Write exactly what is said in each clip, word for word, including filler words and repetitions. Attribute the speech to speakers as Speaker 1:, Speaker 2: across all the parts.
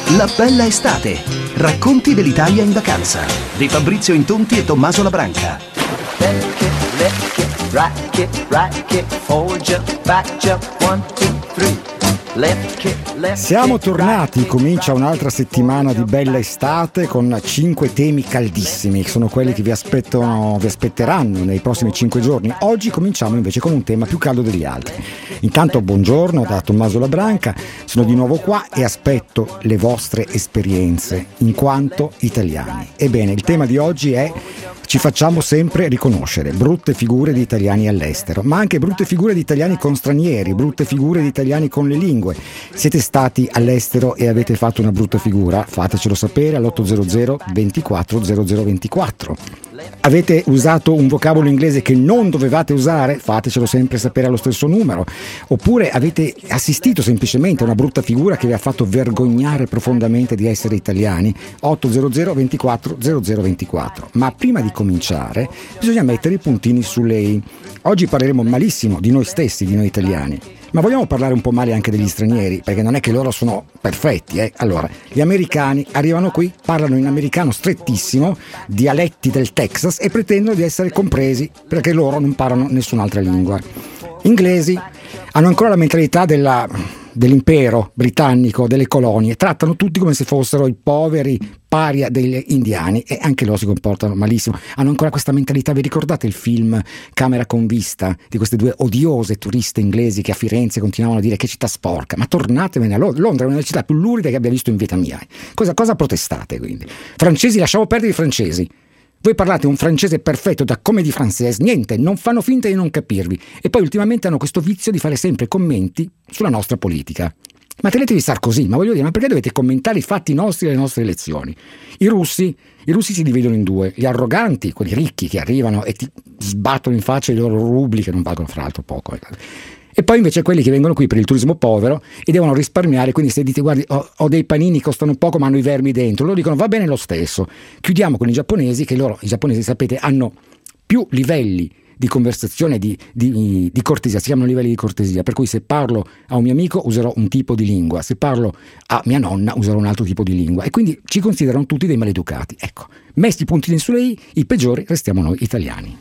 Speaker 1: La bella estate. Racconti dell'Italia in vacanza di Fabrizio Intonti e Tommaso Labranca.
Speaker 2: Let it, let it, rock it, rock it, forward jump, back jump, one, two, three.
Speaker 3: Siamo tornati, comincia un'altra settimana di bella estate con cinque temi caldissimi, sono quelli che vi aspettano, vi aspetteranno nei prossimi cinque giorni. Oggi cominciamo invece con un tema più caldo degli altri. Intanto buongiorno da Tommaso Labranca, sono di nuovo qua e aspetto le vostre esperienze in quanto italiani. Ebbene, il tema di oggi è: ci facciamo sempre riconoscere, brutte figure di italiani all'estero, ma anche brutte figure di italiani con stranieri, brutte figure di italiani con le lingue. Siete stati all'estero e avete fatto una brutta figura? Fatecelo sapere all'otto zero zero ventiquattro zero zero ventiquattro. Avete usato un vocabolo inglese che non dovevate usare? Fatecelo sempre sapere allo stesso numero. Oppure avete assistito semplicemente a una brutta figura che vi ha fatto vergognare profondamente di essere italiani? otto zero zero ventiquattro zero zero ventiquattro. Ma prima di cominciare bisogna mettere i puntini sulle i. Oggi parleremo malissimo di noi stessi, di noi italiani, ma vogliamo parlare un po' male anche degli stranieri, perché non è che loro sono perfetti, eh? Allora, gli americani arrivano qui, parlano in americano strettissimo, dialetti del Texas, e pretendono di essere compresi perché loro non parlano nessun'altra lingua. Inglesi hanno ancora la mentalità della, dell'impero britannico, delle colonie, trattano tutti come se fossero i poveri paria degli indiani, e anche loro si comportano malissimo. Hanno ancora questa mentalità. Vi ricordate il film Camera con vista di queste due odiose turiste inglesi che a Firenze continuavano a dire che città sporca? Ma tornatevene a Londra, Londra è una delle città più luride che abbia visto in vita mia. Cosa, cosa protestate quindi? Francesi, lasciamo perdere i francesi. Voi parlate un francese perfetto da comédie française, niente, non fanno finta di non capirvi, e poi ultimamente hanno questo vizio di fare sempre commenti sulla nostra politica. Ma tenetevi Sarkozy, ma voglio dire, ma perché dovete commentare i fatti nostri e le nostre elezioni? I russi, i russi si dividono in due: gli arroganti, quelli ricchi che arrivano e ti sbattono in faccia i loro rubli che non valgono fra l'altro poco, e poi invece quelli che vengono qui per il turismo povero e devono risparmiare. Quindi se dite guardi ho, ho dei panini, costano poco ma hanno i vermi dentro, loro dicono va bene lo stesso. Chiudiamo con i giapponesi, che loro, i giapponesi sapete, hanno più livelli di conversazione, di, di, di cortesia, si chiamano livelli di cortesia, per cui se parlo a un mio amico userò un tipo di lingua, se parlo a mia nonna userò un altro tipo di lingua, e quindi ci considerano tutti dei maleducati. Ecco, messi i puntini sulle i, i peggiori restiamo noi italiani.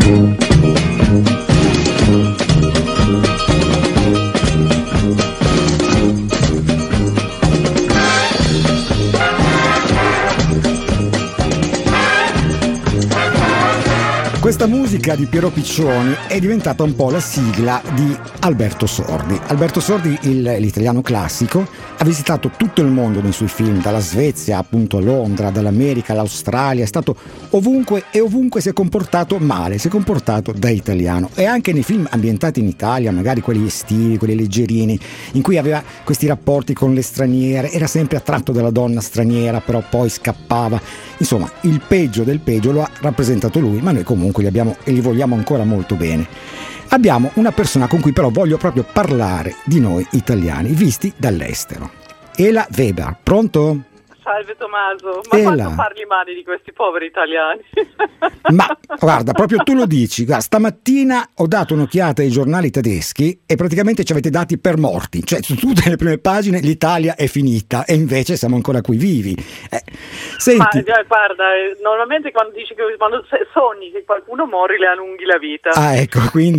Speaker 3: Questa musica di Piero Piccioni è diventata un po' la sigla di Alberto Sordi. Alberto Sordi, il, l'italiano classico, ha visitato tutto il mondo nei suoi film, dalla Svezia appunto a Londra, dall'America all'Australia, è stato ovunque e ovunque si è comportato male, si è comportato da italiano. E anche nei film ambientati in Italia, magari quelli estivi, quelli leggerini, in cui aveva questi rapporti con le straniere, era sempre attratto dalla donna straniera, però poi scappava. Insomma, il peggio del peggio lo ha rappresentato lui, ma noi comunque li abbiamo e li vogliamo ancora molto bene. Abbiamo una persona con cui però voglio proprio parlare di noi italiani visti dall'estero. Ela Weber, pronto?
Speaker 4: Salve Tommaso, ma
Speaker 3: Ela.
Speaker 4: quanto parli male di questi poveri italiani?
Speaker 3: Ma guarda, proprio tu lo dici. Guarda, stamattina ho dato un'occhiata ai giornali tedeschi e praticamente ci avete dati per morti, cioè su tutte le prime pagine l'Italia è finita e invece siamo ancora qui vivi. Eh, senti,
Speaker 4: Ma guarda, normalmente quando dici che quando sogni che qualcuno muore le allunghi la vita.
Speaker 3: Ah, ecco, quindi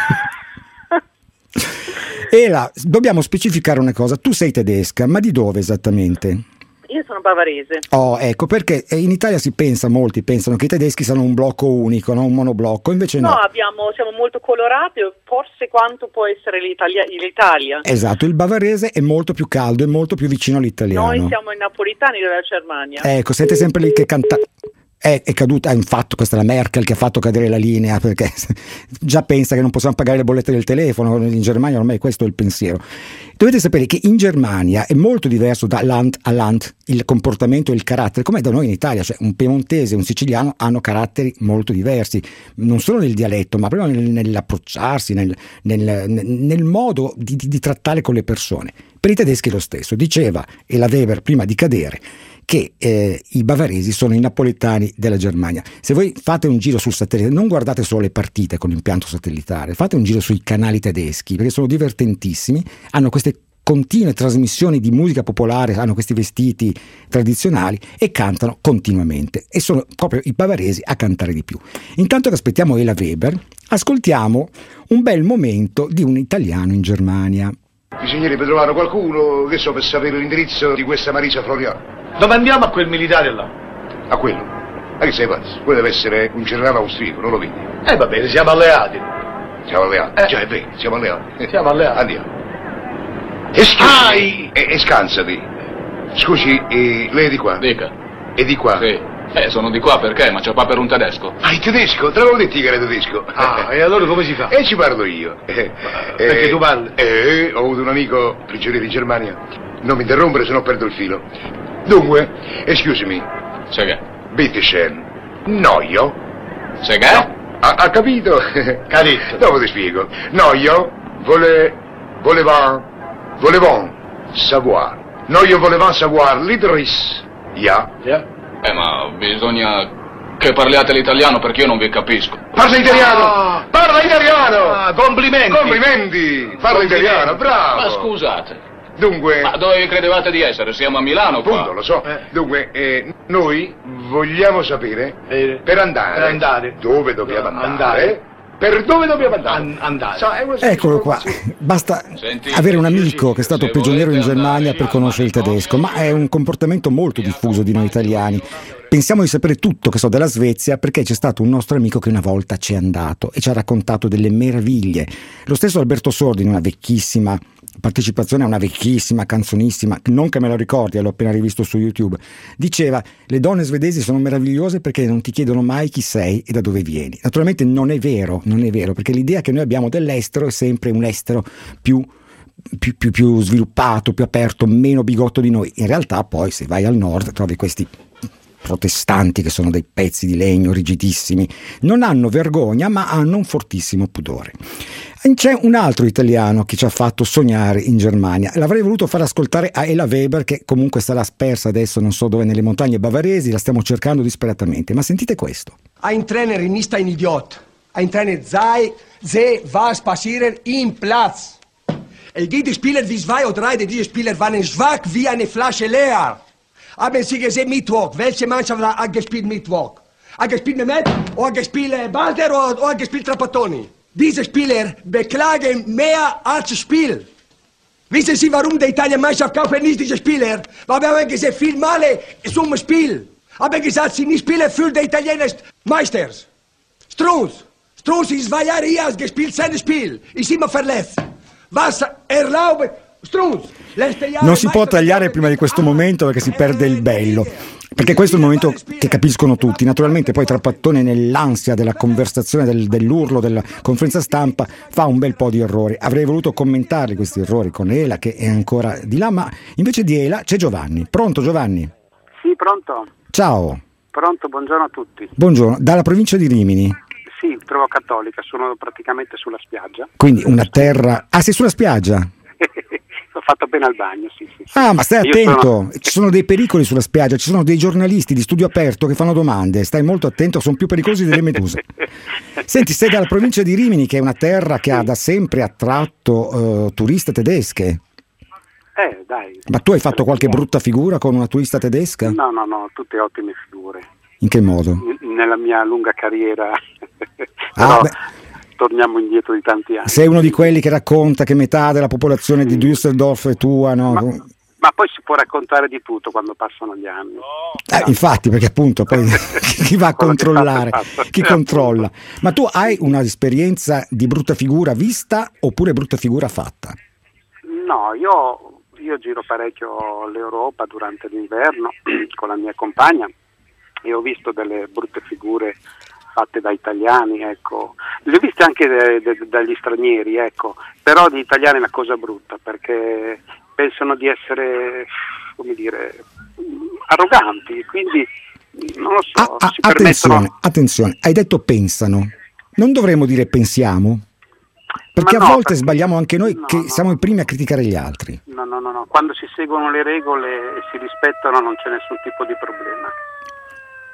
Speaker 3: Ela, dobbiamo specificare una cosa. Tu sei tedesca, ma di dove esattamente?
Speaker 4: Io sono bavarese.
Speaker 3: Oh, ecco, perché in Italia si pensa, molti pensano che i tedeschi siano un blocco unico, no? Un monoblocco, invece no.
Speaker 4: No, abbiamo, siamo molto colorati, forse quanto può essere l'Italia, l'Italia.
Speaker 3: Esatto, il bavarese è molto più caldo e molto più vicino all'italiano.
Speaker 4: Noi siamo i napolitani della Germania.
Speaker 3: Ecco, siete sempre lì che cantate. È, è caduta, è un fatto, questa è la Merkel che ha fatto cadere la linea, perché già pensa che non possiamo pagare le bollette del telefono. In Germania ormai questo è il pensiero. Dovete sapere che in Germania è molto diverso da Land a Land il comportamento e il carattere, come da noi in Italia, cioè un piemontese e un siciliano hanno caratteri molto diversi, non solo nel dialetto, ma proprio nel, nell'approcciarsi, nel, nel, nel modo di, di, di trattare con le persone. Per i tedeschi è lo stesso. Diceva Ela Weber prima di cadere che eh, i bavaresi sono i napoletani della Germania. Se voi fate un giro sul satellite, non guardate solo le partite con l'impianto satellitare, fate un giro sui canali tedeschi, perché sono divertentissimi, hanno queste continue trasmissioni di musica popolare, hanno questi vestiti tradizionali e cantano continuamente, e sono proprio i bavaresi a cantare di più. Intanto che aspettiamo Ela Weber, ascoltiamo un bel momento di un italiano in Germania.
Speaker 5: Bisognerebbe trovare qualcuno, che so, per sapere l'indirizzo di questa Marisa Floriano.
Speaker 6: Dove andiamo a quel militare là?
Speaker 5: A quello? Ma che sei pazzo? Quello deve essere un generale austriaco, non lo vedi?
Speaker 6: Eh va bene, siamo alleati.
Speaker 5: Siamo alleati?
Speaker 6: Eh.
Speaker 5: Già, è vero, siamo alleati.
Speaker 6: Siamo alleati.
Speaker 5: Andiamo. E scusi, e, e scansati. Scusi, e lei è di qua?
Speaker 7: Dica.
Speaker 5: E di qua?
Speaker 7: Sì. Eh, sono di qua perché? Ma c'ho qua per un tedesco.
Speaker 5: Ah, il tedesco? Te l'avevo detto che era tedesco.
Speaker 6: Ah, e allora come si fa?
Speaker 5: E ci parlo io. Eh,
Speaker 6: Perché
Speaker 5: eh,
Speaker 6: tu parli?
Speaker 5: Eh, ho avuto un amico prigioniero in Germania. Non mi interrompere, se no perdo il filo. Dunque, excuse me.
Speaker 7: Sai che?
Speaker 5: Bitte schön. No, io?
Speaker 7: Sai che?
Speaker 5: No. Ha, ha capito?
Speaker 6: Capito.
Speaker 5: Dopo ti spiego. No, io vole, voleva, volevamo savoir. No, io volevamo savoir l'idris. Ja.
Speaker 6: Yeah.
Speaker 7: Eh, ma bisogna che parliate l'italiano perché io non vi capisco.
Speaker 5: Parla italiano!
Speaker 6: Ah.
Speaker 5: Parla italiano!
Speaker 6: Ah, complimenti.
Speaker 5: Complimenti! Parla
Speaker 6: Complimenti.
Speaker 5: italiano, bravo!
Speaker 7: Ma scusate,
Speaker 5: Dunque...
Speaker 7: ma dove credevate di essere? Siamo a Milano qua.
Speaker 5: Appunto, lo so.
Speaker 6: Eh.
Speaker 5: Dunque, eh, noi vogliamo sapere
Speaker 6: Eh,
Speaker 5: per andare,
Speaker 6: per andare.
Speaker 5: dove dobbiamo andare,
Speaker 6: Andare.
Speaker 5: per dove dobbiamo andare.
Speaker 6: An- andare.
Speaker 5: So, è una
Speaker 3: Eccolo qua, basta
Speaker 7: Sentite,
Speaker 3: avere un amico che è stato
Speaker 7: se
Speaker 3: prigioniero in
Speaker 7: volete
Speaker 3: Germania
Speaker 7: andare
Speaker 3: per conoscere il
Speaker 7: al
Speaker 3: tedesco, ma è un comportamento molto diffuso di noi italiani. Pensiamo di sapere tutto, che so, della Svezia, perché c'è stato un nostro amico che una volta ci è andato e ci ha raccontato delle meraviglie. Lo stesso Alberto Sordi, in una vecchissima partecipazione a una vecchissima canzonissima, non che me lo ricordi, l'ho appena rivisto su YouTube, diceva: le donne svedesi sono meravigliose perché non ti chiedono mai chi sei e da dove vieni. Naturalmente non è vero, non è vero, perché l'idea che noi abbiamo dell'estero è sempre un estero più Più, più, più sviluppato, più aperto, meno bigotto di noi. In realtà poi se vai al nord trovi questi protestanti che sono dei pezzi di legno rigidissimi, non hanno vergogna ma hanno un fortissimo pudore. C'è un altro italiano che ci ha fatto sognare in Germania, l'avrei voluto far ascoltare a Ela Weber, che comunque sarà spersa adesso non so dove, nelle montagne bavaresi, la stiamo cercando disperatamente, ma sentite questo.
Speaker 8: Ein Trainer ist ein Idiot. Ein Trainer sei, sehe, was passiert im Platz. Es gibt Spieler wie zwei oder drei, diese Spieler waren schwach wie eine Flasche leer. Haben Sie gesehen Mittwoch? Welche Mannschaft hat gespielt Mittwoch? Hat gespielt Mehmet, oder hat gespielt Balder, oder hat gespielt Trapattoni? Diese Spieler beklagen mehr als Spiel. Wissen Sie, warum die Italien-Mannschaft kaufen nicht diese Spieler? Weil wir haben gesehen, viel Male zum Spiel. Haben gesagt, sie nicht spielen für die italienischen Meisters. Strunz. Strunz ist zwei Jahre hier, hat gespielt sein Spiel. Ist immer verletzt. Was erlaubt Strunz?
Speaker 3: Non si può tagliare prima di questo momento perché si perde il bello, perché questo è il momento che capiscono tutti. Naturalmente poi Trapattone, nell'ansia della conversazione, del, dell'urlo, della conferenza stampa, fa un bel po' di errori. Avrei voluto commentarli questi errori con Ela, che è ancora di là, ma invece di Ela c'è Giovanni. Pronto Giovanni?
Speaker 9: Sì, pronto.
Speaker 3: Ciao.
Speaker 9: Pronto, buongiorno a tutti.
Speaker 3: Buongiorno, dalla provincia di Rimini.
Speaker 9: Sì, trovo cattolica, sono praticamente sulla spiaggia.
Speaker 3: Quindi una terra... Ah, sei sulla spiaggia?
Speaker 9: Ho fatto bene al bagno, sì, sì. sì.
Speaker 3: Ah, ma stai
Speaker 9: Io
Speaker 3: attento,
Speaker 9: sono...
Speaker 3: ci sono dei pericoli sulla spiaggia, ci sono dei giornalisti di studio aperto che fanno domande, stai molto attento, sono più pericolosi delle meduse. Senti, sei dalla provincia di Rimini, che è una terra che ha da sempre attratto uh, turiste tedesche.
Speaker 9: Eh, dai.
Speaker 3: Ma tu hai fatto qualche brutta figura con una turista tedesca?
Speaker 9: No, no, no, tutte ottime figure.
Speaker 3: In che modo?
Speaker 9: N- nella mia lunga carriera.
Speaker 3: Ah,
Speaker 9: Però
Speaker 3: beh.
Speaker 9: torniamo indietro di tanti anni.
Speaker 3: Sei uno di quelli che racconta che metà della popolazione di Düsseldorf è tua, no?
Speaker 9: Ma, ma poi si può raccontare di tutto quando passano gli anni.
Speaker 3: Eh, infatti, perché appunto poi chi va a
Speaker 9: Quello che
Speaker 3: controllare,
Speaker 9: fatto è fatto.
Speaker 3: chi controlla. Ma tu hai una esperienza di brutta figura vista oppure brutta figura fatta?
Speaker 9: No, io, io giro parecchio l'Europa durante l'inverno con la mia compagna e ho visto delle brutte figure fatte da italiani, ecco. Le ho viste anche de, de, dagli stranieri, ecco, però di italiani è una cosa brutta perché pensano di essere, come dire, arroganti, quindi non lo so.
Speaker 3: Ah, ah,
Speaker 9: si
Speaker 3: attenzione,
Speaker 9: permettono...
Speaker 3: attenzione, hai detto pensano, non dovremmo dire pensiamo? Perché
Speaker 9: Ma
Speaker 3: a
Speaker 9: no,
Speaker 3: volte
Speaker 9: perché...
Speaker 3: sbagliamo anche noi,
Speaker 9: no,
Speaker 3: che
Speaker 9: no.
Speaker 3: siamo i primi a criticare gli altri.
Speaker 9: No, no, no, no, quando si seguono le regole e si rispettano non c'è nessun tipo di problema.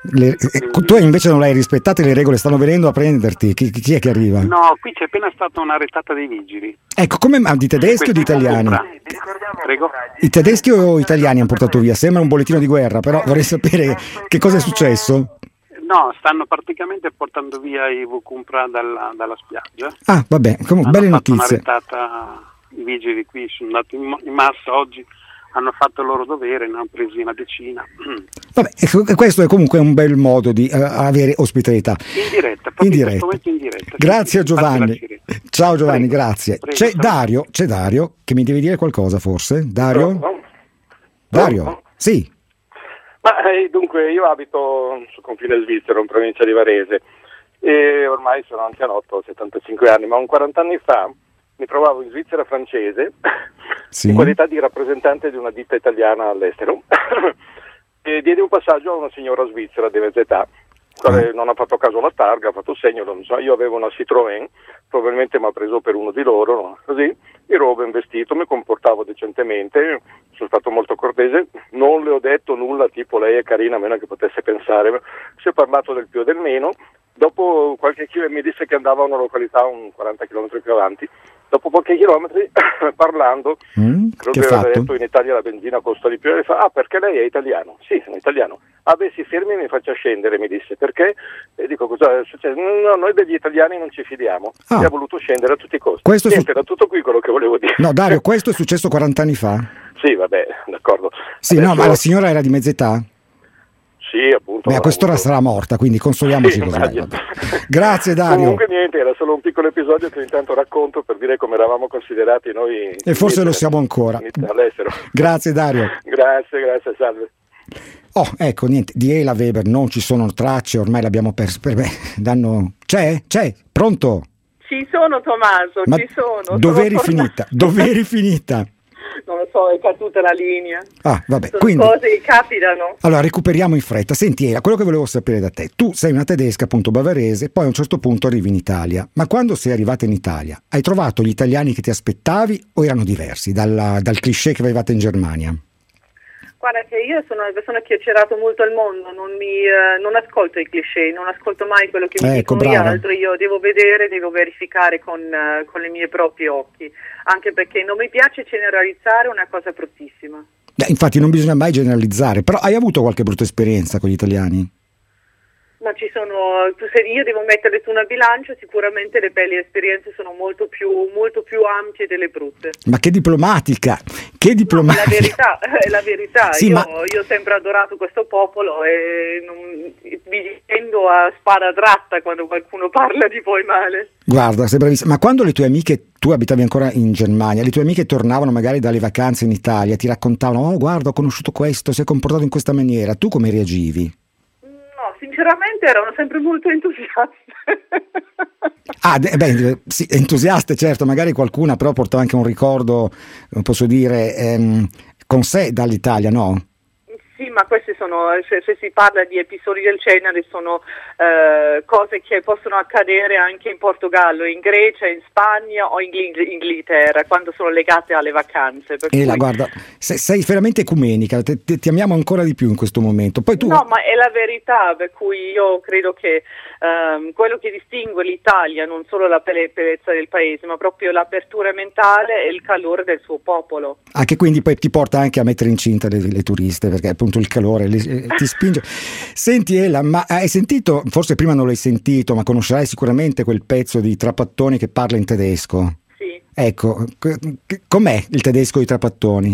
Speaker 3: Le, eh, tu invece non le hai rispettate le regole, stanno venendo a prenderti. Chi, chi è che arriva?
Speaker 9: No, qui c'è appena stata una retata dei vigili.
Speaker 3: Ecco, come ma di tedeschi o di italiani?
Speaker 9: Prego.
Speaker 3: I tedeschi o italiani hanno portato via? Sembra un bollettino di guerra, però vorrei sapere che cosa è successo.
Speaker 9: No, stanno praticamente portando via i Vukumpra dalla, dalla spiaggia.
Speaker 3: Ah, vabbè, comunque belle notizie.
Speaker 9: Hanno fatto una retata, i vigili qui sono andati in, in massa oggi, hanno fatto il loro dovere, ne hanno presi una decina.
Speaker 3: Vabbè, questo è comunque un bel modo di uh, avere ospitalità.
Speaker 9: In diretta,
Speaker 3: in diretta.
Speaker 9: in diretta.
Speaker 3: Grazie a Giovanni. Ciao Giovanni, prego, grazie.
Speaker 9: Prego,
Speaker 3: c'è Dario, c'è Dario che mi devi dire qualcosa forse? Dario?
Speaker 10: Pronto?
Speaker 3: Dario?
Speaker 10: Pronto?
Speaker 3: Sì.
Speaker 10: Ma eh, dunque io abito sul confine svizzero in provincia di Varese e ormai sono anzianotto, ho settantacinque anni, ma un quaranta anni fa mi trovavo in Svizzera francese
Speaker 3: sì.
Speaker 10: in qualità di rappresentante di una ditta italiana all'estero e diedi un passaggio a una signora svizzera di mezza età, quale non ha fatto caso alla targa, ha fatto segno, non so, io avevo una Citroën, probabilmente mi ha preso per uno di loro, no? Così, ero ben vestito, mi comportavo decentemente, sono stato molto cortese, non le ho detto nulla tipo lei è carina, a meno che potesse pensare, si è parlato del più e del meno, dopo qualche chilometro mi disse che andava a una località un quaranta chilometri più avanti, dopo pochi chilometri parlando,
Speaker 3: mm,
Speaker 10: credo che aveva detto in Italia la benzina costa di più, e fa, ah perché lei è italiano? Sì, sono italiano. Ah beh si fermi e mi faccia scendere, mi disse, perché? E dico cosa succede? No, noi degli italiani non ci fidiamo,
Speaker 3: ah.
Speaker 10: mi ha voluto scendere a tutti i costi.
Speaker 3: Questo
Speaker 10: Niente,
Speaker 3: su...
Speaker 10: era tutto qui quello che volevo dire.
Speaker 3: No Dario, questo è successo quaranta anni fa?
Speaker 10: Sì, vabbè, d'accordo.
Speaker 3: Sì,
Speaker 10: Adesso...
Speaker 3: no, ma la signora era di mezza età?
Speaker 10: Sì, appunto.
Speaker 3: Beh, a quest'ora
Speaker 10: avuto...
Speaker 3: sarà morta, quindi consoliamoci
Speaker 10: sì,
Speaker 3: così.
Speaker 10: Vabbè.
Speaker 3: Grazie Dario.
Speaker 10: Comunque niente, era solo un piccolo episodio che intanto racconto per dire come eravamo considerati noi.
Speaker 3: E forse lo siamo ancora.
Speaker 10: All'estero.
Speaker 3: Grazie Dario.
Speaker 10: Grazie, grazie, salve.
Speaker 3: Oh, ecco, niente, di Ela Weber non ci sono tracce, ormai l'abbiamo perso. Per me, danno... C'è? C'è? Pronto?
Speaker 4: Ci sono Tommaso,
Speaker 3: Ma
Speaker 4: ci sono.
Speaker 3: Dov'eri finita? Dov'eri finita?
Speaker 4: Non lo so, è caduta la linea.
Speaker 3: Ah, vabbè,
Speaker 4: sono
Speaker 3: quindi...
Speaker 4: cose che capitano.
Speaker 3: Allora, recuperiamo in fretta. Senti, Ela, quello che volevo sapere da te. Tu sei una tedesca, appunto, bavarese, poi a un certo punto arrivi in Italia. Ma quando sei arrivata in Italia, hai trovato gli italiani che ti aspettavi o erano diversi dalla, dal cliché che avevate in Germania?
Speaker 4: Guarda che io sono una persona che ha girato molto il mondo, non, mi, eh, non ascolto i cliché, non ascolto mai quello che mi
Speaker 3: ecco,
Speaker 4: dicono gli
Speaker 3: brava.
Speaker 4: altri, io devo vedere, devo verificare con, uh, con i miei propri occhi, anche perché non mi piace generalizzare, è una cosa bruttissima.
Speaker 3: Eh, infatti non bisogna mai generalizzare, però hai avuto qualche brutta esperienza con gli italiani?
Speaker 4: Ma ci sono, se io devo mettere su una bilancia, sicuramente le belli esperienze sono molto più, molto più ampie delle brutte.
Speaker 3: Ma che diplomatica, che diplomatica.
Speaker 4: No, è la verità, è la verità.
Speaker 3: Sì,
Speaker 4: io,
Speaker 3: ma...
Speaker 4: io ho sempre adorato questo popolo e non, vi difendo a spada tratta quando qualcuno parla di voi male.
Speaker 3: Guarda, sei bravissima, ma quando le tue amiche, tu abitavi ancora in Germania, le tue amiche tornavano magari dalle vacanze in Italia, ti raccontavano, oh guarda ho conosciuto questo, si è comportato in questa maniera, tu come reagivi?
Speaker 4: Sinceramente erano sempre molto entusiaste.
Speaker 3: Ah, beh, sì, entusiaste certo, magari qualcuna però portava anche un ricordo, posso dire, ehm, con sé dall'Italia, no?
Speaker 4: Sì, ma questi sono, se, se si parla di episodi del genere, sono eh, cose che possono accadere anche in Portogallo, in Grecia, in Spagna o in Inghilterra, quando sono legate alle vacanze. Per
Speaker 3: e
Speaker 4: cui...
Speaker 3: la guarda, sei, sei veramente ecumenica, te, te, ti amiamo ancora di più in questo momento. Poi tu...
Speaker 4: No, ma è la verità, per cui io credo che um, quello che distingue l'Italia, non solo la bellezza del paese, ma proprio l'apertura mentale e il calore del suo popolo.
Speaker 3: Ah, che quindi poi ti porta anche a mettere incinta le, le turiste, perché appunto il calore le, ti spinge. Senti Ela, ma hai sentito, forse prima non l'hai sentito, ma conoscerai sicuramente quel pezzo di Trapattoni che parla in tedesco?
Speaker 4: Sì.
Speaker 3: Ecco, com'è il tedesco di Trapattoni?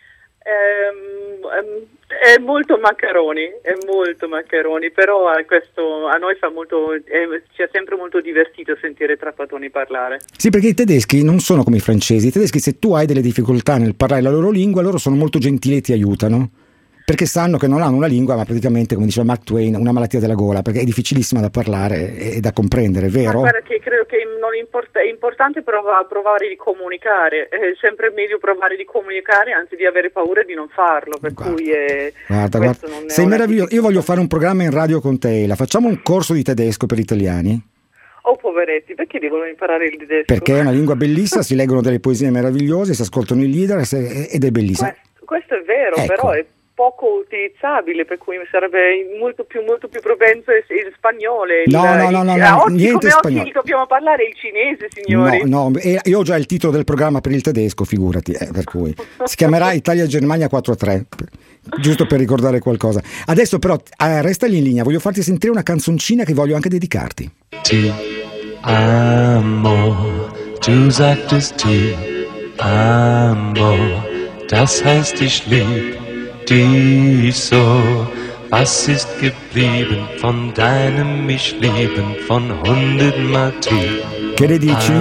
Speaker 4: Um, um, è molto maccheroni, è molto maccheroni, però a, questo, a noi fa molto, è, ci ha sempre molto divertito sentire Trapattoni parlare.
Speaker 3: Sì, perché i tedeschi non sono come i francesi, i tedeschi se tu hai delle difficoltà nel parlare la loro lingua, loro sono molto gentili e ti aiutano. Perché sanno che non hanno una lingua, ma praticamente, come diceva Mark Twain, una malattia della gola, perché è difficilissima da parlare e da comprendere, vero?
Speaker 4: Ma che credo che non importa, è importante provare, provare di comunicare, è sempre meglio provare di comunicare anzi di avere paura di non farlo, per
Speaker 3: guarda,
Speaker 4: cui è,
Speaker 3: guarda, guarda. Sei meraviglioso, io voglio fare un programma in radio con te, la facciamo un corso di tedesco per italiani?
Speaker 4: Oh poveretti, perché devono imparare il tedesco?
Speaker 3: Perché è una lingua bellissima, si leggono delle poesie meravigliose, si ascoltano i leader ed è bellissima.
Speaker 4: Questo, questo è vero,
Speaker 3: ecco.
Speaker 4: però è poco utilizzabile, per cui sarebbe molto più, molto più propenso il spagnolo. Il,
Speaker 3: no, no, no, no, no,
Speaker 4: oggi,
Speaker 3: niente
Speaker 4: come
Speaker 3: spagnolo.
Speaker 4: oggi dobbiamo parlare il cinese, signori.
Speaker 3: No, no, io ho già il titolo del programma per il tedesco, figurati, eh, per cui si chiamerà Italia-Germania quattro a tre, giusto per ricordare qualcosa. Adesso però eh, restagli in linea, voglio farti sentire una canzoncina che voglio anche dedicarti.
Speaker 11: Ti amo, du sagtest ti amo, das heißt ich lieb dich so. Was ist geblieben von deinem mich lieben von hundertmal ti?
Speaker 3: Che ne dici?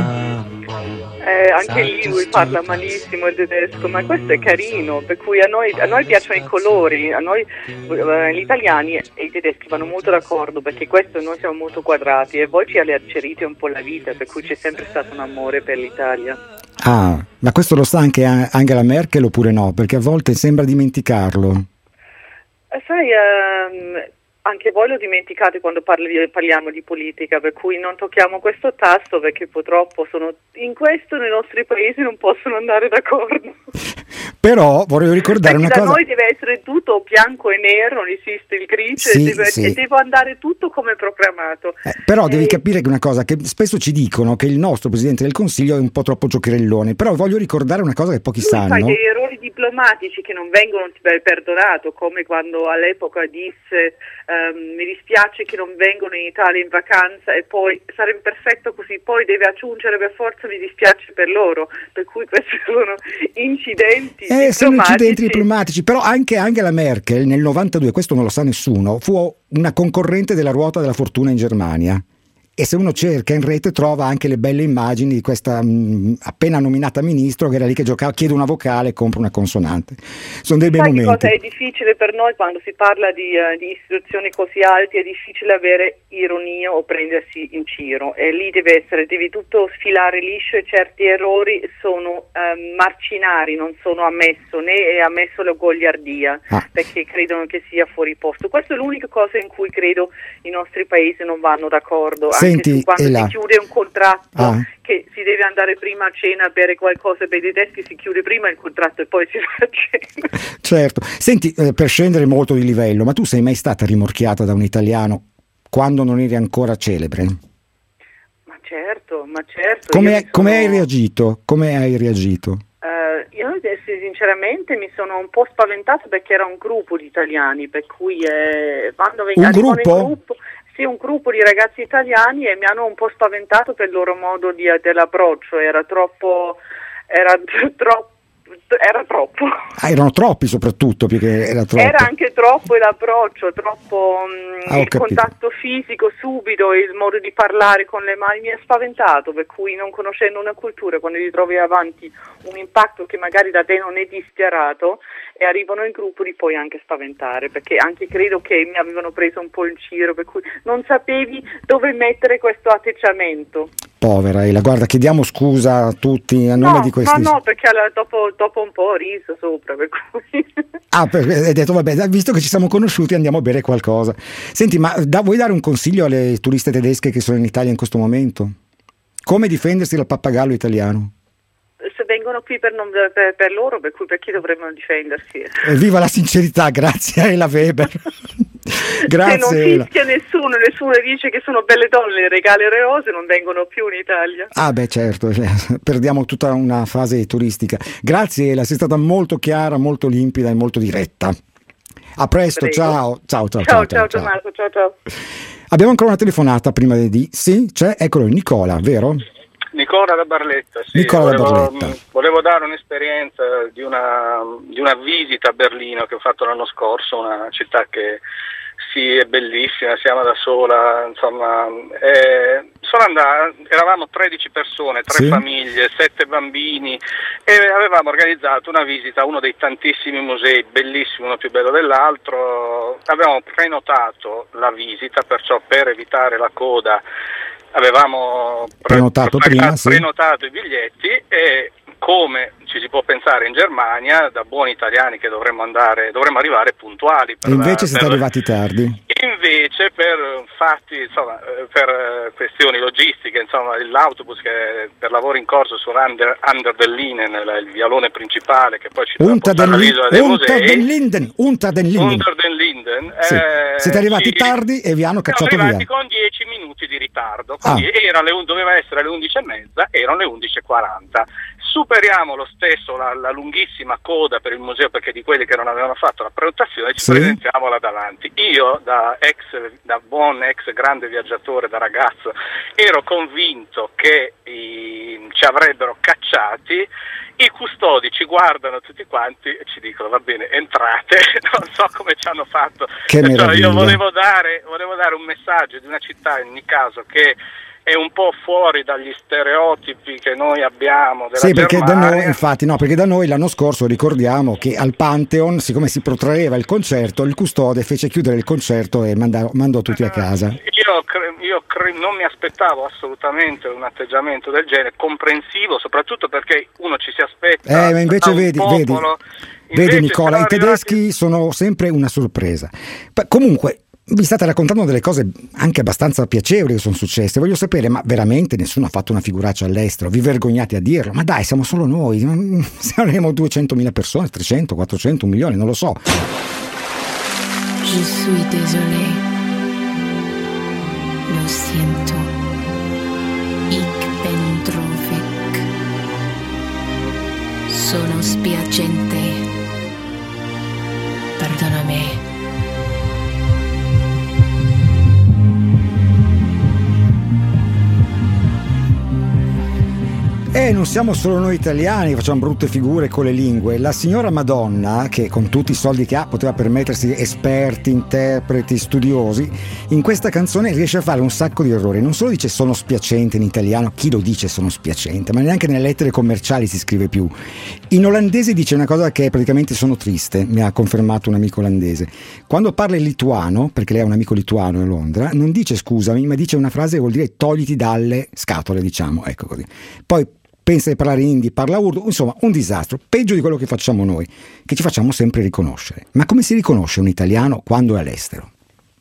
Speaker 4: Eh, anche lì lui parla malissimo il tedesco, ma questo è carino, per cui a noi, a noi piacciono i colori, a noi eh, gli italiani e i tedeschi vanno molto d'accordo, perché questo noi siamo molto quadrati e voi ci alleggerite un po' la vita, per cui c'è sempre stato un amore per l'Italia.
Speaker 3: Ah, ma questo lo sa anche Angela Merkel oppure no? Perché a volte sembra dimenticarlo.
Speaker 4: Eh, sai, ehm, anche voi lo dimenticate quando parli, parliamo di politica, per cui non tocchiamo questo tasto perché purtroppo sono, in questo nei nostri paesi non possono andare d'accordo.
Speaker 3: Però vorrei ricordare
Speaker 4: perché
Speaker 3: una
Speaker 4: da
Speaker 3: cosa.
Speaker 4: Noi deve essere tutto bianco e nero, non esiste il grigio,
Speaker 3: Sì,
Speaker 4: e, deve,
Speaker 3: sì.
Speaker 4: e deve andare tutto come programmato.
Speaker 3: Eh, però
Speaker 4: Eh,
Speaker 3: devi capire che una cosa, che spesso ci dicono che il nostro Presidente del Consiglio è un po' troppo giocherellone, però voglio ricordare una cosa che pochi
Speaker 4: Lui fa
Speaker 3: sanno.
Speaker 4: dei errori diplomatici che non vengono perdonati, come quando all'epoca disse ehm, mi dispiace che non vengono in Italia in vacanza e poi sarebbe perfetto così, poi deve aggiungere per forza mi dispiace per loro, per cui questi sono incidenti
Speaker 3: Eh, sono
Speaker 4: diplomatici.
Speaker 3: incidenti diplomatici, però anche Angela Merkel nel novantadue, questo non lo sa nessuno, fu una concorrente della ruota della fortuna in Germania. E se uno cerca in rete trova anche le belle immagini di questa mh, appena nominata ministro che era lì che giocava, chiede una vocale e compra una consonante. Sono dei bei
Speaker 4: Sai che
Speaker 3: momenti.
Speaker 4: cosa è difficile per noi quando si parla di, uh, di istituzioni così alte? È difficile avere ironia o prendersi in giro, e lì deve essere, devi tutto sfilare liscio, e certi errori sono um, marcinari, non sono ammesso, né è ammesso la goliardia,
Speaker 3: Ah.
Speaker 4: perché credono che sia fuori posto. Questa è l'unica cosa in cui credo i nostri paesi non vanno d'accordo.
Speaker 3: Senti,
Speaker 4: Anche su quando
Speaker 3: Ela.
Speaker 4: si chiude un contratto
Speaker 3: Ah.
Speaker 4: che si deve andare prima a cena a bere qualcosa, per i tedeschi si chiude prima il contratto e poi si va a cena.
Speaker 3: Certo. Senti, eh, per scendere molto di livello, ma tu sei mai stata rimorchiata da un italiano quando non eri ancora celebre?
Speaker 4: Ma certo, ma certo.
Speaker 3: Come,
Speaker 4: io
Speaker 3: hai-
Speaker 4: mi
Speaker 3: come
Speaker 4: sono-
Speaker 3: hai reagito? Come hai reagito?
Speaker 4: Eh, io eh, sì, sinceramente mi sono un po' spaventata perché era un gruppo di italiani, per cui eh, quando veng-
Speaker 3: Un
Speaker 4: arrivano in
Speaker 3: gruppo?
Speaker 4: gruppo, sì, un gruppo di ragazzi italiani, e mi hanno un po' spaventato per il loro modo di, dell'approccio, era troppo, era troppo, era troppo.
Speaker 3: Ah, erano troppi soprattutto, perché era troppo.
Speaker 4: Era anche troppo l'approccio, troppo mh,
Speaker 3: Ah, ho
Speaker 4: il
Speaker 3: capito.
Speaker 4: contatto fisico subito, il modo di parlare con le mani mi ha spaventato, per cui non conoscendo una cultura, quando ti trovi avanti un impatto che magari da te non è disperato e arrivano in gruppo, ti puoi anche spaventare, perché anche credo che mi avevano preso un po' in giro, per cui non sapevi dove mettere questo atteggiamento.
Speaker 3: Povera Ela, guarda, chiediamo scusa a tutti a nome
Speaker 4: No,
Speaker 3: di questi.
Speaker 4: no, no, perché alla- dopo, dopo un po' ho riso sopra, per cui...
Speaker 3: Ah, perché hai detto, vabbè, visto che ci siamo conosciuti andiamo a bere qualcosa. Senti, ma da, vuoi dare un consiglio alle turiste tedesche che sono in Italia in questo momento? Come difendersi dal pappagallo italiano?
Speaker 4: Se vengono qui per, non, per, per loro, per cui per chi dovremmo difendersi?
Speaker 3: Evviva la sincerità, grazie a Ela Weber. Grazie.
Speaker 4: Se non
Speaker 3: Ela.
Speaker 4: fischia nessuno, nessuno dice che sono belle donne, le regale le rose, non vengono più in Italia.
Speaker 3: Ah beh certo, cioè, perdiamo tutta una fase turistica. Grazie Ela, sei stata molto chiara, molto limpida e molto diretta. A presto,
Speaker 4: Prego.
Speaker 3: ciao. Ciao, ciao,
Speaker 4: Ciao,
Speaker 3: ciao,
Speaker 4: ciao,
Speaker 3: ciao.
Speaker 4: Tommaso, ciao, ciao.
Speaker 3: Abbiamo ancora una telefonata prima di... Sì, c'è? Eccolo, Nicola, vero?
Speaker 10: Nicola da Barletta, sì.
Speaker 3: Nicola da
Speaker 10: volevo,
Speaker 3: Barletta.
Speaker 10: mh, volevo dare un'esperienza di una, di una visita a Berlino che ho fatto l'anno scorso, una città che sì, è bellissima, si ama da sola, insomma, eh, sono andata, eravamo tredici persone, tre
Speaker 3: Sì.
Speaker 10: famiglie, sette bambini, e avevamo organizzato una visita a uno dei tantissimi musei, bellissimo, uno più bello dell'altro. Avevamo prenotato la visita, perciò per evitare la coda avevamo pre-
Speaker 3: Prenotato prima, sì.
Speaker 10: prenotato i biglietti, e come ci si può pensare in Germania, da buoni italiani che dovremmo andare, dovremmo arrivare puntuali. Per
Speaker 3: e invece
Speaker 10: la,
Speaker 3: siete
Speaker 10: per...
Speaker 3: arrivati tardi.
Speaker 10: Invece per fatti, insomma, per questioni logistiche, insomma, l'autobus che per lavoro in corso sull'Under Under den Linden, il vialone principale che poi ci
Speaker 3: Unter
Speaker 10: porta all'isola dei musei.
Speaker 3: Unter den Linden, Unter den Linden.
Speaker 10: Unter den Linden.
Speaker 3: Sì.
Speaker 10: Eh,
Speaker 3: siete arrivati
Speaker 10: ci...
Speaker 3: tardi e vi hanno cacciato
Speaker 10: Siamo arrivati
Speaker 3: via.
Speaker 10: con dieci minuti di ritardo,
Speaker 3: Ah.
Speaker 10: quindi era le, doveva essere alle undici e mezza, erano le undici e quaranta. Superiamo lo stesso la, la lunghissima coda per il museo, perché di quelli che non avevano fatto la prenotazione ci
Speaker 3: Sì.
Speaker 10: presentiamo là davanti. Io da ex, da buon ex grande viaggiatore, da ragazzo, ero convinto che i, ci avrebbero cacciati. I custodi ci guardano tutti quanti e ci dicono va bene, entrate. Non so come ci hanno fatto.
Speaker 3: Che
Speaker 10: Cioè,
Speaker 3: meraviglia.
Speaker 10: io volevo dare, volevo dare un messaggio di una città, in ogni caso, che è un po' fuori dagli stereotipi che noi abbiamo della
Speaker 3: Sì, perché da
Speaker 10: Germania.
Speaker 3: noi, infatti, no, perché da noi l'anno scorso ricordiamo che al Pantheon, siccome si protraeva il concerto, il custode fece chiudere il concerto e mandò, mandò tutti a casa.
Speaker 10: Io, cre- io cre- non mi aspettavo assolutamente un atteggiamento del genere, comprensivo, soprattutto perché uno ci si aspetta.
Speaker 3: Eh, ma invece
Speaker 10: da un
Speaker 3: vedi, vedi,
Speaker 10: popolo,
Speaker 3: vedi
Speaker 10: invece
Speaker 3: Nicola,
Speaker 10: sono
Speaker 3: i tedeschi
Speaker 10: arrivati-
Speaker 3: sono sempre una sorpresa. Pa- comunque, vi state raccontando delle cose anche abbastanza piacevoli che sono successe. Voglio sapere, ma veramente nessuno ha fatto una figuraccia all'estero? Vi vergognate a dirlo? Ma dai, siamo solo noi. Saremo duecentomila persone, trecento, quattrocento, un milione, non lo so.
Speaker 12: Je suis désolé. Lo siento. Ich bin traurig. Sono spiacente. Perdonami.
Speaker 3: E non siamo solo noi italiani che facciamo brutte figure con le lingue. La signora Madonna, che con tutti i soldi che ha poteva permettersi esperti, interpreti, studiosi, in questa canzone riesce a fare un sacco di errori. Non solo dice sono spiacente in italiano, chi lo dice sono spiacente, ma neanche nelle lettere commerciali si scrive più. In olandese dice una cosa che è praticamente sono triste, mi ha confermato un amico olandese. Quando parla il lituano, perché lei ha un amico lituano a Londra, non dice scusami, ma dice una frase che vuol dire togliti dalle scatole, diciamo, ecco così. Poi pensa di parlare hindi, parla urdu, insomma un disastro, peggio di quello che facciamo noi, che ci facciamo sempre riconoscere. Ma come si riconosce un italiano quando è all'estero?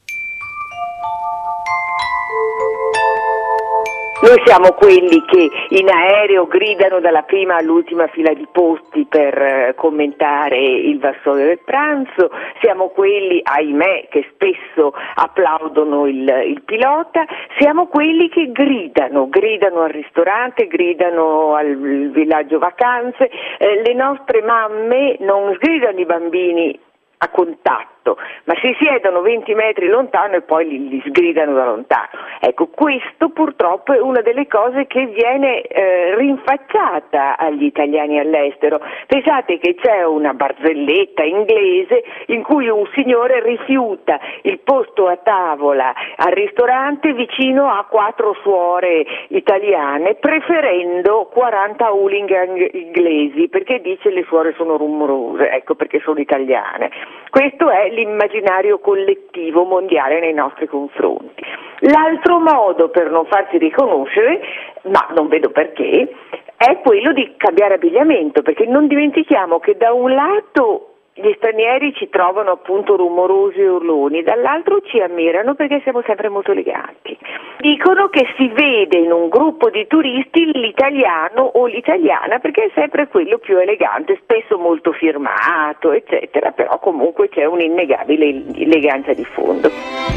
Speaker 13: Noi siamo quelli che in aereo gridano dalla prima all'ultima fila di posti per eh, commentare il vassoio del pranzo, siamo quelli, ahimè, che spesso applaudono il, il pilota, siamo quelli che gridano, gridano al ristorante, gridano al villaggio vacanze, eh, le nostre mamme non sgridano i bambini a contatto, ma si siedono venti metri lontano e poi li, li sgridano da lontano. Ecco, questo purtroppo è una delle cose che viene eh, rinfacciata agli italiani all'estero. Pensate che c'è una barzelletta inglese in cui un signore rifiuta il posto a tavola al ristorante vicino a quattro suore italiane, preferendo quaranta hooligan inglesi, perché dice le suore sono rumorose, ecco perché sono italiane. Questo è l'immaginario collettivo mondiale nei nostri confronti. L'altro modo per non farsi riconoscere, ma non vedo perché, è quello di cambiare abbigliamento, perché non dimentichiamo che da un lato gli stranieri ci trovano appunto rumorosi e urloni, dall'altro ci ammirano perché siamo sempre molto eleganti. Dicono che si vede in un gruppo di turisti l'italiano o l'italiana perché è sempre quello più elegante, spesso molto firmato, eccetera, però comunque c'è un'innegabile eleganza di fondo.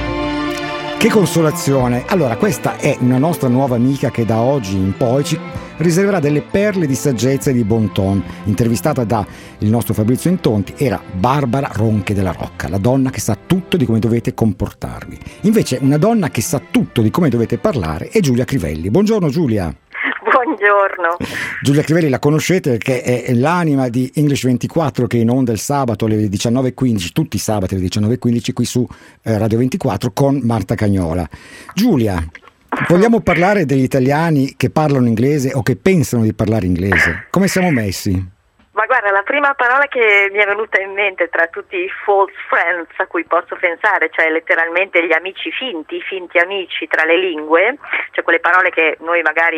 Speaker 3: Che consolazione! Allora, questa è una nostra nuova amica che da oggi in poi ci riserverà delle perle di saggezza e di bon ton. Intervistata da il nostro Fabrizio Intonti, era Barbara Ronche della Rocca, la donna che sa tutto di come dovete comportarvi. Invece una donna che sa tutto di come dovete parlare è Giulia Crivelli. Buongiorno Giulia!
Speaker 14: Buongiorno.
Speaker 3: Giulia Crivelli la conoscete perché è l'anima di English ventiquattro che è in onda il sabato alle diciannove e quindici, tutti i sabati alle diciannove e quindici qui su eh, Radio ventiquattro con Marta Cagnola. Giulia, vogliamo parlare degli italiani che parlano inglese o che pensano di parlare inglese? Come siamo messi?
Speaker 14: Ma guarda, la prima parola che mi è venuta in mente tra tutti i false friends a cui posso pensare, cioè letteralmente gli amici finti, i finti amici tra le lingue, cioè quelle parole che noi magari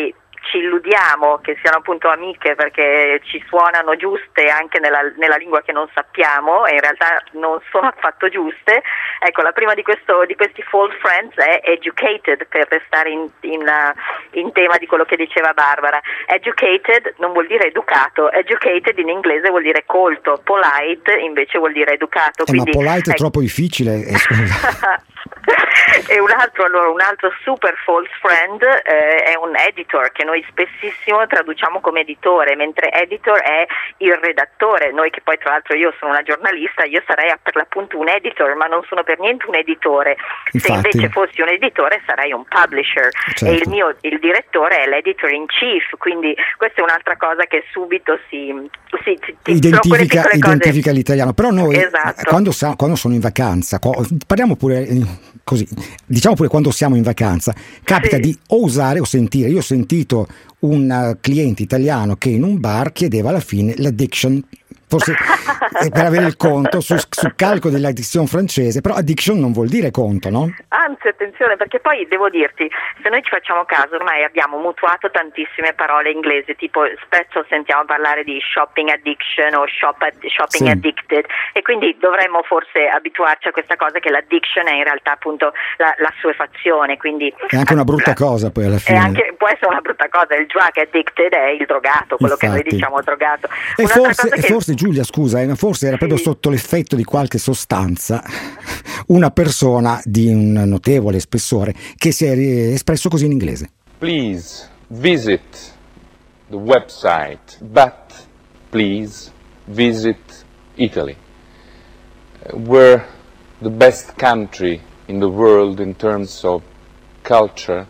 Speaker 14: ci illudiamo che siano appunto amiche perché ci suonano giuste anche nella, nella lingua che non sappiamo e in realtà non sono affatto giuste. Ecco, la prima di, questo, di questi false friends è educated, per restare in, in, uh, in tema di quello che diceva Barbara. Educated non vuol dire educato, educated in inglese vuol dire colto, polite invece vuol dire educato.
Speaker 3: Eh,
Speaker 14: quindi,
Speaker 3: ma polite
Speaker 14: ecco.
Speaker 3: è troppo difficile. Eh, scusa.
Speaker 14: E un altro, allora, un altro super false friend eh, è un editor, che noi spessissimo traduciamo come editore, mentre editor è il redattore. Noi, che poi tra l'altro io sono una giornalista, io sarei per l'appunto un editor, ma non sono per niente un editore.
Speaker 3: Infatti.
Speaker 14: Se invece fossi un editore sarei un publisher,
Speaker 3: certo.
Speaker 14: E il mio il direttore è l'editor in chief, quindi questa è un'altra cosa che subito si, si, si
Speaker 3: identifica, identifica l'italiano. Però noi,
Speaker 14: esatto.
Speaker 3: quando, sa, quando sono in vacanza, parliamo pure così, diciamo pure quando siamo in vacanza, capita
Speaker 14: sì.
Speaker 3: di osare o sentire. Io ho sentito un cliente italiano che in un bar chiedeva alla fine l'addiction, forse per avere il conto sul, sul calco dell'addiction francese, però addiction non vuol dire conto, no?
Speaker 14: Anzi, attenzione, perché poi devo dirti, se noi ci facciamo caso, ormai abbiamo mutuato tantissime parole inglesi, tipo spesso sentiamo parlare di shopping addiction o shop ad, shopping
Speaker 3: sì.
Speaker 14: addicted, e quindi dovremmo forse abituarci a questa cosa che l'addiction è in realtà appunto la, la assuefazione, quindi
Speaker 3: è anche una brutta cosa poi alla fine.
Speaker 14: È anche, può essere una brutta cosa, il drug addicted è il drogato, quello
Speaker 3: Infatti.
Speaker 14: che noi diciamo drogato.
Speaker 3: E
Speaker 14: Un'altra
Speaker 3: forse,
Speaker 14: cosa
Speaker 3: e
Speaker 14: che...
Speaker 3: forse Giulia, scusa, eh, forse era proprio
Speaker 14: sì.
Speaker 3: sotto l'effetto di qualche sostanza una persona di un notevole spessore che si è espresso così in inglese.
Speaker 15: Please visit the website, but please visit Italy. We're the best country in the world in terms of culture,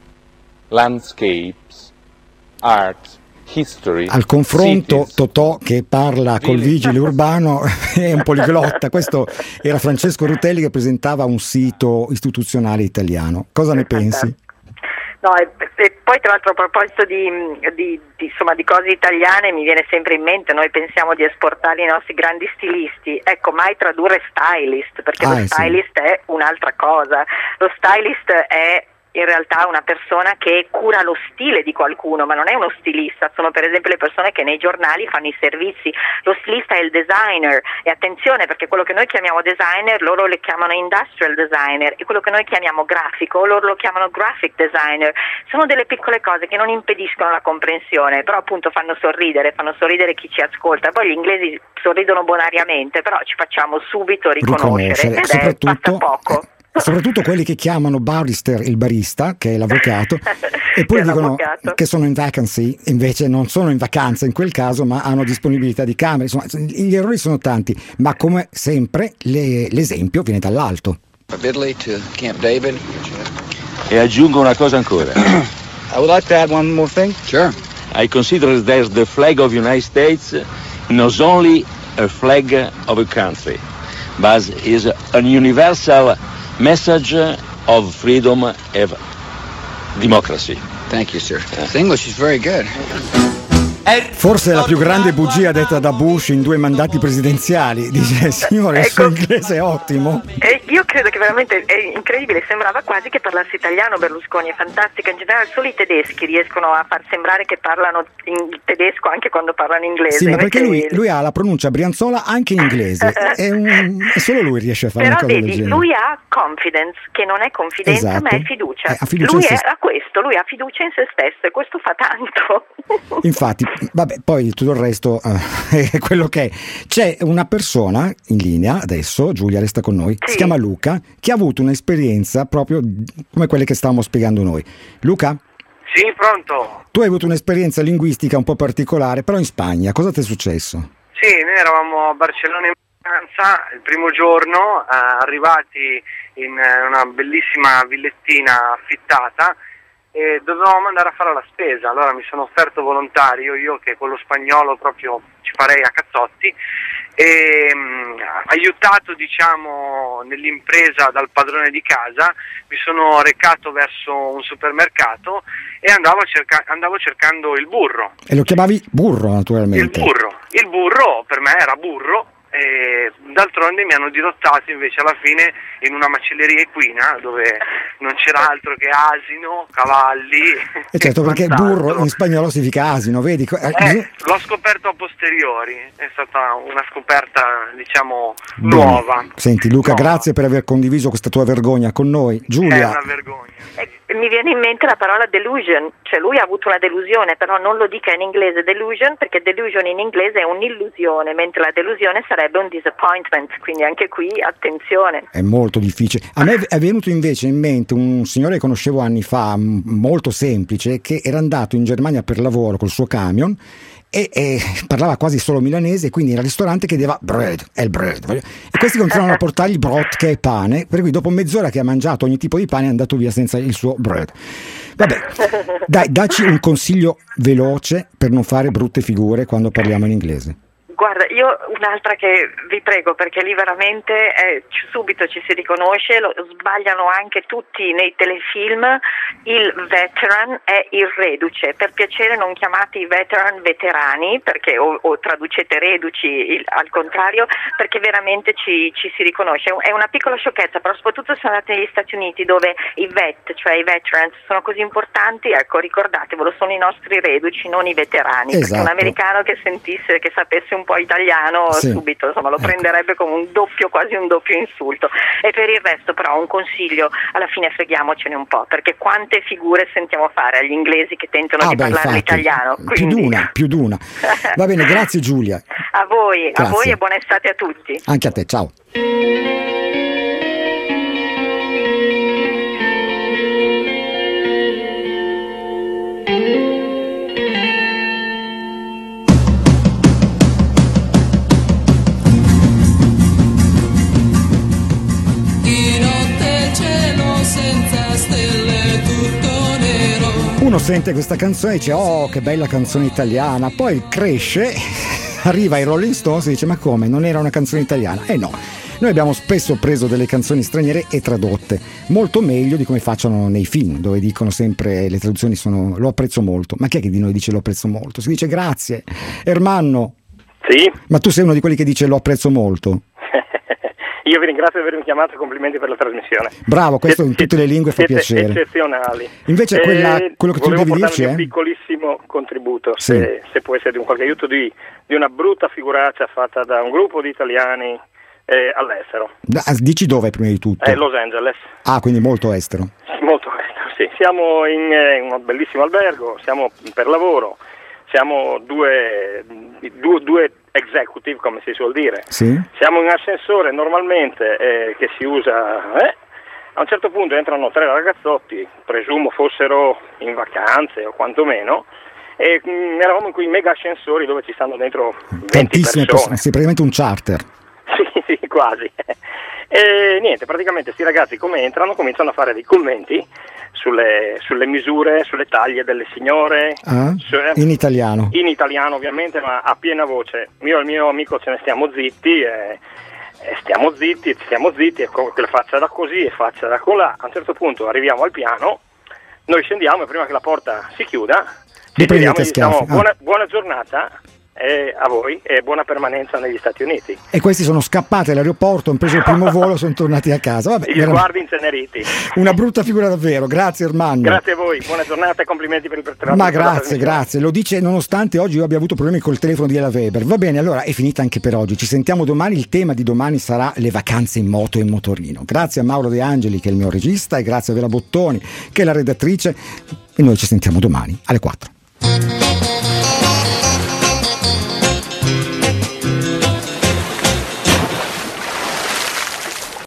Speaker 15: landscapes, art, history.
Speaker 3: Al confronto
Speaker 15: cities.
Speaker 3: Totò che parla col vigile urbano è un poliglotta. Questo era Francesco Rutelli che presentava un sito istituzionale italiano. Cosa ne pensi?
Speaker 14: No, e, e poi tra l'altro a proposito di, di, di, insomma, di cose italiane mi viene sempre in mente, noi pensiamo di esportare i nostri grandi stilisti, ecco, mai tradurre stylist, perché
Speaker 3: ah,
Speaker 14: lo
Speaker 3: sì.
Speaker 14: stylist è un'altra cosa. Lo stylist è in realtà una persona che cura lo stile di qualcuno, ma non è uno stilista, sono per esempio le persone che nei giornali fanno i servizi. Lo stilista è il designer, e attenzione, perché quello che noi chiamiamo designer loro le chiamano industrial designer, e quello che noi chiamiamo grafico loro lo chiamano graphic designer. Sono delle piccole cose che non impediscono la comprensione, però appunto fanno sorridere, fanno sorridere chi ci ascolta. Poi gli inglesi sorridono bonariamente, però ci facciamo subito riconoscere, ed è, basta poco.
Speaker 3: Eh. Soprattutto quelli che chiamano barrister il barista, che è l'avvocato, e poi dicono
Speaker 14: l'avvocato.
Speaker 3: Che sono in vacancy, invece non sono in vacanza in quel caso, ma hanno disponibilità di camere. Insomma, gli errori sono tanti, ma come sempre le, l'esempio viene dall'alto.
Speaker 16: Italy to Camp David.
Speaker 17: E aggiungo una cosa ancora.
Speaker 16: I would like to add one more thing. Sure.
Speaker 17: I consider that the flag of the United States not only a flag of a country, but is a universal message of freedom and democracy.
Speaker 16: Thank you, sir. The English is very good.
Speaker 3: Forse è la più grande bugia detta da Bush in due mandati presidenziali. Dice, signore, il suo inglese è ottimo.
Speaker 14: E io credo che veramente è incredibile, sembrava quasi che parlasse italiano Berlusconi, è fantastico. In generale solo i tedeschi riescono a far sembrare che parlano in tedesco anche quando parlano inglese.
Speaker 3: Sì, ma perché lui, lui ha la pronuncia brianzola anche in inglese. È un, e solo lui riesce a fare
Speaker 14: Però
Speaker 3: una cosa
Speaker 14: vedi,
Speaker 3: del genere.
Speaker 14: lui ha confidence, che non è confidenza,
Speaker 3: Esatto.
Speaker 14: ma è fiducia.
Speaker 3: Eh, ha fiducia
Speaker 14: lui
Speaker 3: in se
Speaker 14: è,
Speaker 3: stesso.
Speaker 14: ha questo, lui ha fiducia in se stesso, e questo fa tanto.
Speaker 3: Infatti, vabbè, poi tutto il resto eh, è quello che è. C'è una persona in linea adesso, Giulia resta con noi,
Speaker 14: Sì.
Speaker 3: si chiama Luca, che ha avuto un'esperienza proprio come quelle che stavamo spiegando noi. Luca?
Speaker 18: Sì, pronto?
Speaker 3: Tu hai avuto un'esperienza linguistica un po' particolare, però in Spagna, cosa ti è successo?
Speaker 18: Sì, noi eravamo a Barcellona in vacanza il primo giorno, eh, arrivati in eh, una bellissima villettina affittata, e dovevamo andare a fare la spesa. Allora mi sono offerto volontario, io che con lo spagnolo proprio ci farei a cazzotti, e mh, aiutato diciamo nell'impresa dal padrone di casa, mi sono recato verso un supermercato e andavo, cerca- andavo cercando il burro.
Speaker 3: E lo chiamavi burro, naturalmente.
Speaker 18: Il burro, il burro per me era burro, e d'altronde mi hanno dirottato invece alla fine in una macelleria equina dove non c'era altro che asino, cavalli.
Speaker 3: E certo, perché burro in spagnolo significa asino, vedi?
Speaker 18: Eh, l'ho scoperto a posteriori, è stata una scoperta, diciamo, nuova.
Speaker 3: Senti Luca,
Speaker 18: Nuova.
Speaker 3: grazie per aver condiviso questa tua vergogna con noi. Giulia.
Speaker 18: È una vergogna.
Speaker 14: Eh, mi viene in mente la parola delusion, cioè lui ha avuto una delusione, però non lo dica in inglese delusion, perché delusion in inglese è un'illusione, mentre la delusione sarebbe un disappointment, quindi anche qui attenzione.
Speaker 3: È molto difficile. A me è venuto invece in mente un signore che conoscevo anni fa, m- molto semplice, che era andato in Germania per lavoro col suo camion e, e parlava quasi solo milanese, quindi al ristorante chiedeva bread, è il bread, e questi continuavano a portargli brot, che è pane, per cui dopo mezz'ora che ha mangiato ogni tipo di pane è andato via senza il suo bread. Vabbè, dai, dacci un consiglio veloce per non fare brutte figure quando parliamo in inglese.
Speaker 14: Guarda, io un'altra che vi prego, perché lì veramente eh, subito ci si riconosce, lo sbagliano anche tutti nei telefilm, il veteran è il reduce, per piacere non chiamate i veteran veterani, perché o, o traducete reduci il, al contrario, perché veramente ci, ci si riconosce. È una piccola sciocchezza, però soprattutto se andate negli Stati Uniti dove i vet, cioè i veterans, sono così importanti, ecco, ricordatevelo, sono i nostri reduci, non i veterani,
Speaker 3: esatto.
Speaker 14: Perché un americano che sentisse, che sapesse un po' italiano,
Speaker 3: sì.
Speaker 14: subito insomma lo
Speaker 3: ecco.
Speaker 14: prenderebbe come un doppio, quasi un doppio insulto. E per il resto però un consiglio, alla fine freghiamocene un po', perché quante figure sentiamo fare agli inglesi che tentano
Speaker 3: ah,
Speaker 14: di
Speaker 3: beh,
Speaker 14: parlare
Speaker 3: infatti,
Speaker 14: l'italiano.
Speaker 3: più
Speaker 14: Quindi...
Speaker 3: d'una, più d'una. Va bene, grazie Giulia.
Speaker 14: A voi,
Speaker 3: Grazie.
Speaker 14: a voi e buona estate a tutti.
Speaker 3: Anche a te, ciao. Uno sente questa canzone e dice oh che bella canzone italiana, poi cresce, arriva ai Rolling Stones e dice ma come, non era una canzone italiana? Eh no, noi abbiamo spesso preso delle canzoni straniere e tradotte molto meglio di come facciano nei film, dove dicono sempre le traduzioni sono lo apprezzo molto. Ma chi è che di noi dice lo apprezzo molto? Si dice grazie. Ermanno,
Speaker 10: sì?
Speaker 3: Ma tu sei uno di quelli che dice lo apprezzo molto?
Speaker 10: Io vi ringrazio di avermi chiamato e complimenti per la trasmissione.
Speaker 3: Bravo, questo in tutte le lingue fa
Speaker 10: siete
Speaker 3: piacere.
Speaker 10: Eccezionali.
Speaker 3: Invece quella, quello che tu devi dirci
Speaker 10: è
Speaker 3: è
Speaker 10: un piccolissimo contributo,
Speaker 3: sì.
Speaker 10: se, se può essere di un qualche aiuto, di, di una brutta figuraccia fatta da un gruppo di italiani eh, all'estero.
Speaker 3: Da, dici dove prima di tutto?
Speaker 10: Eh, Los Angeles.
Speaker 3: Ah, quindi molto estero.
Speaker 10: Molto estero, sì. Siamo in eh, un bellissimo albergo, siamo per lavoro, siamo due, due, due executive, come si suol dire.
Speaker 3: Sì.
Speaker 10: Siamo in ascensore normalmente eh, che si usa, eh? A un certo punto entrano tre ragazzotti, presumo fossero in vacanze o quantomeno, e mh, eravamo in quei mega ascensori dove ci stanno dentro venti
Speaker 3: Tantissime
Speaker 10: persone.
Speaker 3: persone, sì, praticamente un charter.
Speaker 10: Sì, sì, quasi. E niente, praticamente sti ragazzi come entrano cominciano a fare dei commenti sulle, sulle misure, sulle taglie delle signore,
Speaker 3: Ah,
Speaker 10: su-
Speaker 3: in italiano.
Speaker 10: in italiano ovviamente, ma a piena voce. Io e il mio amico ce ne stiamo zitti e, e stiamo zitti, stiamo zitti e con quella faccia da così e faccia da colà. A un certo punto arriviamo al piano, noi scendiamo e prima che la porta si chiuda
Speaker 3: Vi
Speaker 10: ci vediamo
Speaker 3: prendete
Speaker 10: e diciamo
Speaker 3: schiaffi. Ah.
Speaker 10: buona, buona giornata e a voi e buona permanenza negli Stati Uniti.
Speaker 3: E questi sono scappati all'aeroporto, hanno preso il primo volo, sono tornati a casa. Vabbè,
Speaker 10: I
Speaker 3: veramente
Speaker 10: sguardi inceneriti.
Speaker 3: una brutta figura davvero. Grazie Ermanno.
Speaker 10: Grazie a voi, buona giornata e complimenti per il per
Speaker 3: Ma
Speaker 10: per la
Speaker 3: grazie,
Speaker 10: trasmissione.
Speaker 3: grazie. Lo dice nonostante oggi io abbia avuto problemi col telefono di Ella Weber. Va bene, allora è finita anche per oggi. Ci sentiamo domani. Il tema di domani sarà le vacanze in moto e in motorino. Grazie a Mauro De Angeli, che è il mio regista, e grazie a Vera Bottoni, che è la redattrice. E noi ci sentiamo domani alle quattro.